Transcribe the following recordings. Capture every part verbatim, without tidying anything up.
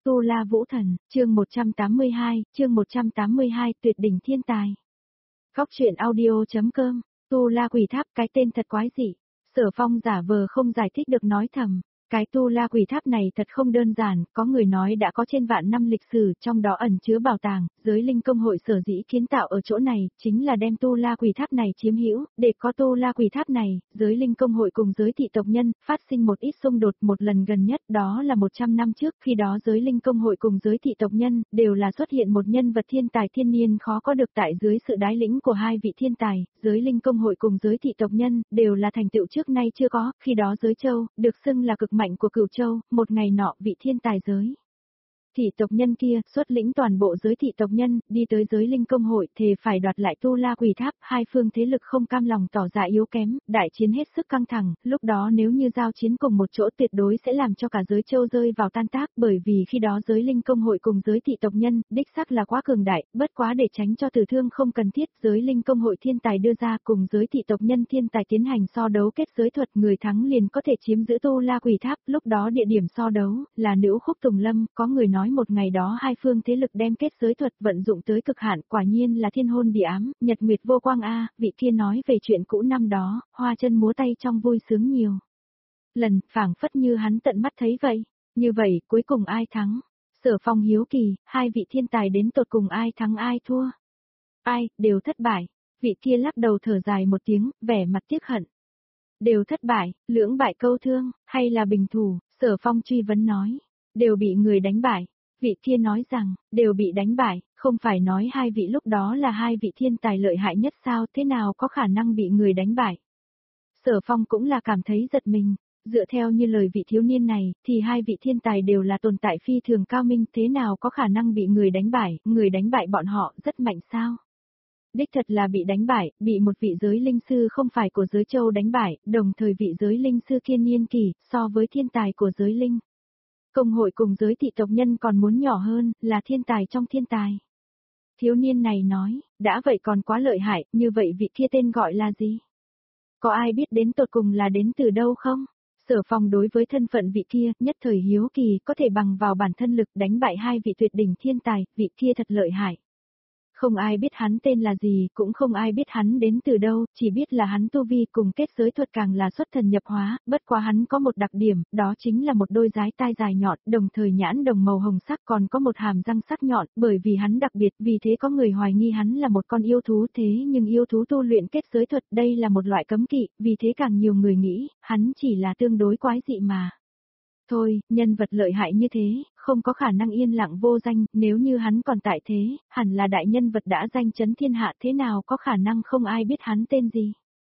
Tu La Vũ Thần, chương một trăm tám mươi hai, chương một trăm tám mươi hai tuyệt đỉnh thiên tài. Góc truyện audio.com, Tu La Quỷ Tháp cái tên thật quái dị. Sở Phong giả vờ không giải thích được nói thầm. Cái Tu La Quỷ Tháp này thật không đơn giản, có người nói đã có trên vạn năm lịch sử, trong đó ẩn chứa bảo tàng, giới linh công hội sở dĩ kiến tạo ở chỗ này, chính là đem Tu La Quỷ Tháp này chiếm hữu, để có Tu La Quỷ Tháp này, giới linh công hội cùng giới thị tộc nhân, phát sinh một ít xung đột một lần gần nhất, đó là một trăm năm trước, khi đó giới linh công hội cùng giới thị tộc nhân, đều là xuất hiện một nhân vật thiên tài thiên niên khó có được tại dưới sự đái lĩnh của hai vị thiên tài, giới linh công hội cùng giới thị tộc nhân, đều là thành tựu trước nay chưa có, khi đó giới châu, được xưng là cực mạnh của Cửu Châu, một ngày nọ vị thiên tài giới thị tộc nhân kia xuất lĩnh toàn bộ giới thị tộc nhân, đi tới giới linh công hội, thề phải đoạt lại Tu La Quỷ Tháp, hai phương thế lực không cam lòng tỏ ra yếu kém, đại chiến hết sức căng thẳng, lúc đó nếu như giao chiến cùng một chỗ tuyệt đối sẽ làm cho cả giới châu rơi vào tan tác, bởi vì khi đó giới linh công hội cùng giới thị tộc nhân, đích xác là quá cường đại, bất quá để tránh cho tử thương không cần thiết, giới linh công hội thiên tài đưa ra cùng giới thị tộc nhân thiên tài tiến hành so đấu kết giới thuật, người thắng liền có thể chiếm giữ Tu La Quỷ Tháp, lúc đó địa điểm so đấu là Nữ Khúc Tùng Lâm, có người nói một ngày đó hai phương thế lực đem kết giới thuật vận dụng tới cực hạn, quả nhiên là thiên hôn địa ám, nhật nguyệt vô quang a, vị kia nói về chuyện cũ năm đó, hoa chân múa tay trong vui sướng nhiều. Lần, phảng phất như hắn tận mắt thấy vậy. Như vậy, cuối cùng ai thắng? Sở Phong hiếu kỳ, hai vị thiên tài đến tột cùng ai thắng ai thua? Ai, đều thất bại. Vị kia lắc đầu thở dài một tiếng, vẻ mặt tiếc hận. Đều thất bại, lưỡng bại câu thương, hay là bình thủ? Sở Phong truy vấn nói. Đều bị người đánh bại. Vị kia nói rằng, đều bị đánh bại, không phải nói hai vị lúc đó là hai vị thiên tài lợi hại nhất sao, thế nào có khả năng bị người đánh bại. Sở Phong cũng là cảm thấy giật mình, dựa theo như lời vị thiếu niên này, thì hai vị thiên tài đều là tồn tại phi thường cao minh, thế nào có khả năng bị người đánh bại, người đánh bại bọn họ rất mạnh sao. Đích thật là bị đánh bại, bị một vị giới linh sư không phải của giới châu đánh bại, đồng thời vị giới linh sư kia niên kỳ, so với thiên tài của giới linh. Công hội cùng giới thị tộc nhân còn muốn nhỏ hơn, là thiên tài trong thiên tài. Thiếu niên này nói, đã vậy còn quá lợi hại, như vậy vị kia tên gọi là gì? Có ai biết đến tột cùng là đến từ đâu không? Sở Phong đối với thân phận vị kia, nhất thời hiếu kỳ, có thể bằng vào bản thân lực đánh bại hai vị tuyệt đỉnh thiên tài, vị kia thật lợi hại. Không ai biết hắn tên là gì, cũng không ai biết hắn đến từ đâu, chỉ biết là hắn tu vi cùng kết giới thuật càng là xuất thần nhập hóa, bất quá hắn có một đặc điểm, đó chính là một đôi dái tai dài nhọn, đồng thời nhãn đồng màu hồng sắc còn có một hàm răng sắc nhọn, bởi vì hắn đặc biệt, vì thế có người hoài nghi hắn là một con yêu thú thế nhưng yêu thú tu luyện kết giới thuật đây là một loại cấm kỵ, vì thế càng nhiều người nghĩ, hắn chỉ là tương đối quái dị mà. Thôi, nhân vật lợi hại như thế, không có khả năng yên lặng vô danh, nếu như hắn còn tại thế, hẳn là đại nhân vật đã danh chấn thiên hạ thế nào có khả năng không ai biết hắn tên gì.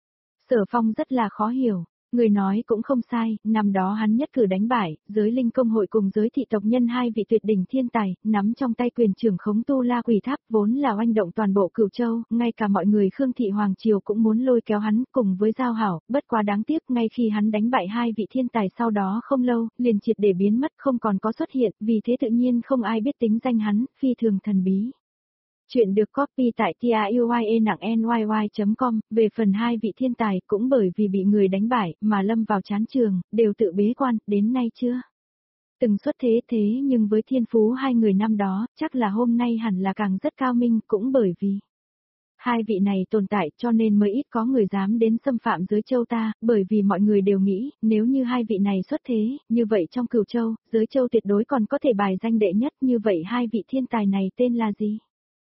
Sở Phong rất là khó hiểu, người nói cũng không sai, năm đó hắn nhất cử đánh bại, giới linh công hội cùng giới thị tộc nhân hai vị tuyệt đỉnh thiên tài, nắm trong tay quyền trưởng khống Tu La Quỷ Tháp vốn là oanh động toàn bộ Cửu Châu, ngay cả mọi người Khương Thị Hoàng Triều cũng muốn lôi kéo hắn cùng với giao hảo, bất quá đáng tiếc ngay khi hắn đánh bại hai vị thiên tài sau đó không lâu, liền triệt để biến mất không còn có xuất hiện, vì thế tự nhiên không ai biết tính danh hắn, phi thường thần bí. Chuyện được copy tại tiuye nặng nyy chấm com, về phần hai vị thiên tài cũng bởi vì bị người đánh bại mà lâm vào chán trường, đều tự bế quan, đến nay chưa từng xuất thế thế nhưng với thiên phú hai người năm đó, chắc là hôm nay hẳn là càng rất cao minh, cũng bởi vì hai vị này tồn tại cho nên mới ít có người dám đến xâm phạm giới châu ta, bởi vì mọi người đều nghĩ, nếu như hai vị này xuất thế, như vậy trong Cửu Châu, giới châu tuyệt đối còn có thể bài danh đệ nhất, như vậy hai vị thiên tài này tên là gì?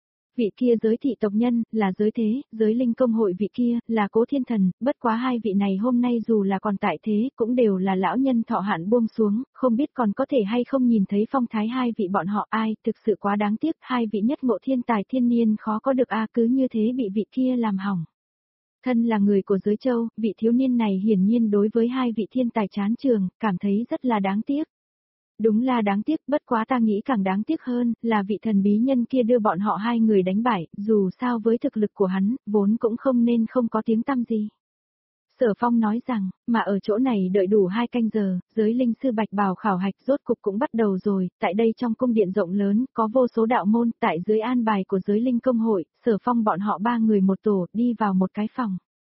Vị kia giới thị tộc nhân, là giới thế, giới linh công hội vị kia, là Cố Thiên Thần, bất quá hai vị này hôm nay dù là còn tại thế, cũng đều là lão nhân thọ hạn buông xuống, không biết còn có thể hay không nhìn thấy phong thái hai vị bọn họ ai, thực sự quá đáng tiếc, hai vị nhất ngộ thiên tài thiên niên khó có được a cứ như thế bị vị kia làm hỏng. Thân là người của giới châu, vị thiếu niên này hiển nhiên đối với hai vị thiên tài chán trường, cảm thấy rất là đáng tiếc. Đúng là đáng tiếc, bất quá ta nghĩ càng đáng tiếc hơn, là vị thần bí nhân kia đưa bọn họ hai người đánh bại, dù sao với thực lực của hắn, vốn cũng không nên không có tiếng tăm gì. Sở Phong nói rằng, mà ở chỗ này đợi đủ hai canh giờ, giới linh sư bạch bào khảo hạch rốt cục cũng bắt đầu rồi, tại đây trong cung điện rộng lớn, có vô số đạo môn, tại dưới an bài của giới linh công hội, Sở Phong bọn họ ba người một tổ, đi vào một cái phòng.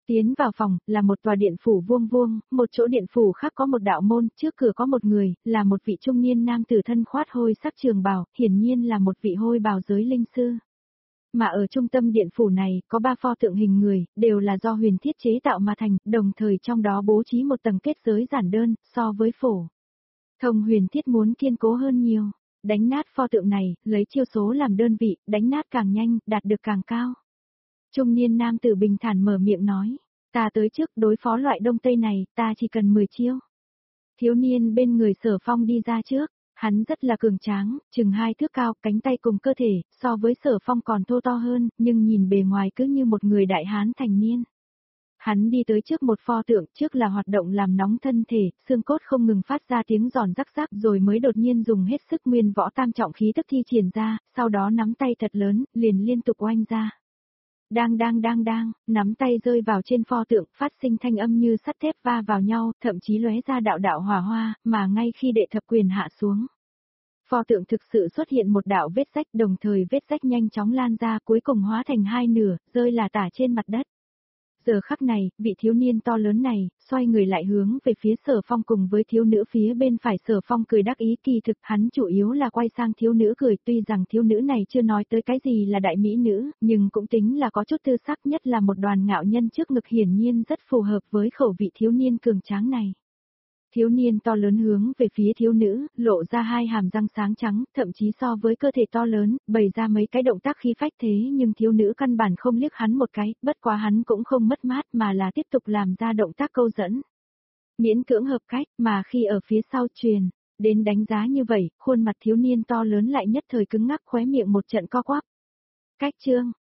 Tiến vào phòng, là một tòa điện phủ vuông vuông, một chỗ điện phủ khác có một đạo môn, trước cửa có một người, là một vị trung niên nam tử thân khoát hôi sắc trường bào, hiển nhiên là một vị hôi bào giới linh sư. Mà ở trung tâm điện phủ này, có ba pho tượng hình người, đều là do huyền thiết chế tạo mà thành, đồng thời trong đó bố trí một tầng kết giới giản đơn, so với phổ thông huyền thiết muốn kiên cố hơn nhiều. Đánh nát pho tượng này, lấy chiêu số làm đơn vị, đánh nát càng nhanh, đạt được càng cao. Trung niên nam tử bình thản mở miệng nói, ta tới trước đối phó loại đông tây này, ta chỉ cần mười chiêu. Thiếu niên bên người Sở Phong đi ra trước, hắn rất là cường tráng, chừng hai thước cao, cánh tay cùng cơ thể, so với Sở Phong còn thô to hơn, nhưng nhìn bề ngoài cứ như một người đại hán thành niên. Hắn đi tới trước một pho tượng, trước là hoạt động làm nóng thân thể, xương cốt không ngừng phát ra tiếng giòn rắc rắc rồi mới đột nhiên dùng hết sức nguyên võ tam trọng khí tức thi triển ra, sau đó nắm tay thật lớn, liền liên tục oanh ra. Đang đang đang đang, nắm tay rơi vào trên pho tượng, phát sinh thanh âm như sắt thép va vào nhau, thậm chí lóe ra đạo đạo hỏa hoa, mà ngay khi đệ thập quyền hạ xuống. Pho tượng thực sự xuất hiện một đạo vết rách, đồng thời vết rách nhanh chóng lan ra, cuối cùng hóa thành hai nửa, rơi là tả trên mặt đất. Giờ khắc này, vị thiếu niên to lớn này, xoay người lại hướng về phía Sở Phong cùng với thiếu nữ phía bên phải. Sở Phong cười đắc ý, kỳ thực hắn chủ yếu là quay sang thiếu nữ cười, tuy rằng thiếu nữ này chưa nói tới cái gì là đại mỹ nữ, nhưng cũng tính là có chút tư sắc, nhất là một đoàn ngạo nhân trước ngực hiển nhiên rất phù hợp với khẩu vị thiếu niên cường tráng này. Thiếu niên to lớn hướng về phía thiếu nữ, lộ ra hai hàm răng sáng trắng, thậm chí so với cơ thể to lớn, bày ra mấy cái động tác khí phách, thế nhưng thiếu nữ căn bản không liếc hắn một cái, bất quá hắn cũng không mất mát mà là tiếp tục làm ra động tác câu dẫn. Miễn cưỡng hợp cách, mà khi ở phía sau truyền đến đánh giá như vậy, khuôn mặt thiếu niên to lớn lại nhất thời cứng ngắc, khóe miệng một trận co quắp. Cách chương